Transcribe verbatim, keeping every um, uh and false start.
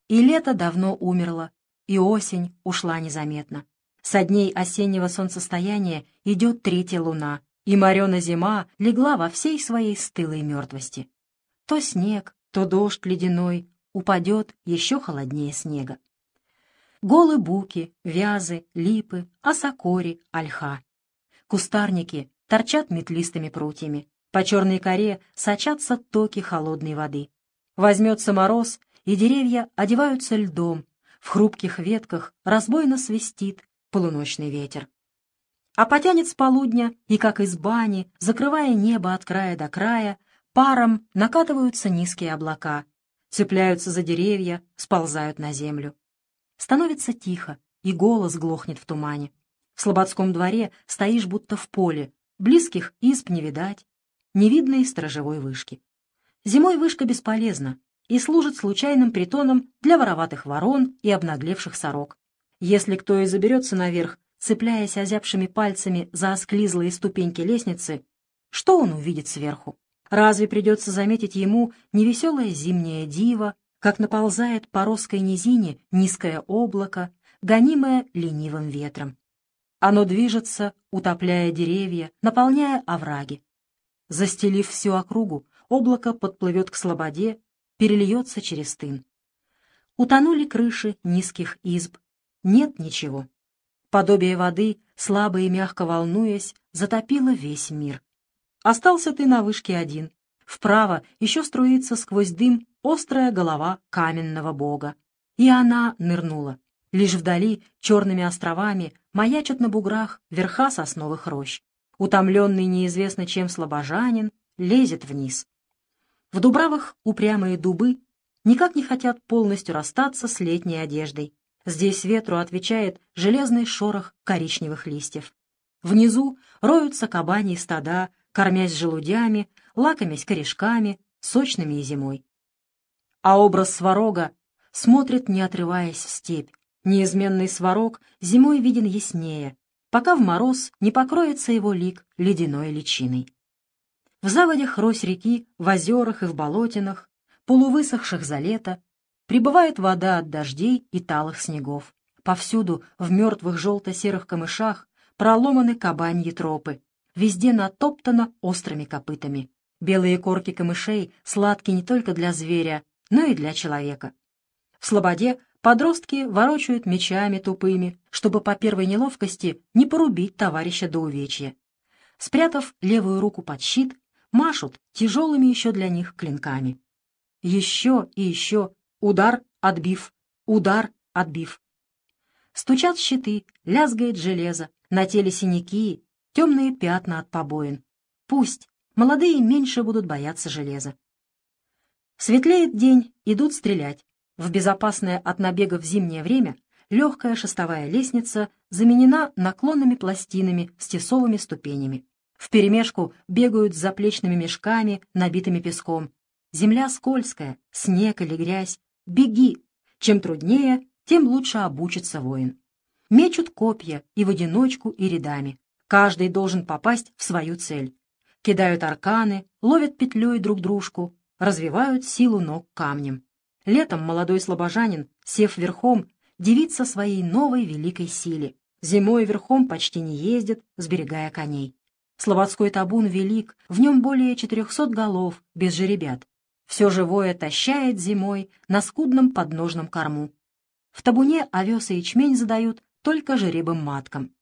И лето давно умерло, и осень ушла незаметно. Со дней осеннего солнцестояния идет третья луна, и морена зима легла во всей своей стылой мертвости. То снег, то дождь ледяной, упадет еще холоднее снега. Голы буки, вязы, липы, осокори, ольха. Кустарники торчат метлистыми прутьями. По черной коре сочатся токи холодной воды. Возьмется мороз, и деревья одеваются льдом. В хрупких ветках разбойно свистит полуночный ветер. А потянет с полудня, и, как из бани, закрывая небо от края до края, паром накатываются низкие облака, цепляются за деревья, сползают на землю. Становится тихо, и голос глохнет в тумане. В слободском дворе стоишь будто в поле, близких изб не видать, не видно и сторожевой вышки. Зимой вышка бесполезна и служит случайным притоном для вороватых ворон и обнаглевших сорок. Если кто и заберется наверх, цепляясь озябшими пальцами за осклизлые ступеньки лестницы, что он увидит сверху? Разве придется заметить ему невеселое зимнее диво, как наползает по росской низине низкое облако, гонимое ленивым ветром? Оно движется, утопляя деревья, наполняя овраги. Застелив всю округу, облако подплывет к слободе, перельется через тын. Утонули крыши низких изб. Нет ничего. Подобие воды, слабо и мягко волнуясь, затопило весь мир. Остался ты на вышке один. Вправо еще струится сквозь дым острая голова каменного бога. И она нырнула. Лишь вдали черными островами маячат на буграх верха сосновых рощ. Утомленный неизвестно чем слобожанин лезет вниз. В дубравах упрямые дубы никак не хотят полностью расстаться с летней одеждой. Здесь ветру отвечает железный шорох коричневых листьев. Внизу роются кабаньи стада, кормясь желудями, лакомясь корешками, сочными и зимой. А образ сварога смотрит, не отрываясь, в степь. Неизменный сварог зимой виден яснее, пока в мороз не покроется его лик ледяной личиной. В заводях рось реки, в озерах и в болотинах, полувысохших за лето, прибывает вода от дождей и талых снегов. Повсюду в мертвых желто-серых камышах проломаны кабаньи тропы, везде натоптано острыми копытами. Белые корки камышей сладки не только для зверя, но и для человека. В слободе подростки ворочают мечами тупыми, чтобы по первой неловкости не порубить товарища до увечья. Спрятав левую руку под щит, машут тяжелыми еще для них клинками. Еще и еще, удар, отбив, удар, отбив. Стучат щиты, лязгает железо, на теле синяки, темные пятна от побоин. Пусть, молодые меньше будут бояться железа. Светлеет день, идут стрелять. В безопасное от набега в зимнее время легкая шестовая лестница заменена наклонными пластинами с тесовыми ступенями. Вперемешку бегают с заплечными мешками, набитыми песком. Земля скользкая, снег или грязь. Беги! Чем труднее, тем лучше обучится воин. Мечут копья и в одиночку, и рядами. Каждый должен попасть в свою цель. Кидают арканы, ловят петлей друг дружку, развивают силу ног камнем. Летом молодой слобожанин, сев верхом, дивится своей новой великой силе. Зимой верхом почти не ездит, сберегая коней. Слободской табун велик, в нем более четырехсот голов, без жеребят. Все живое тащает зимой на скудном подножном корму. В табуне овес и ячмень задают только жеребым маткам.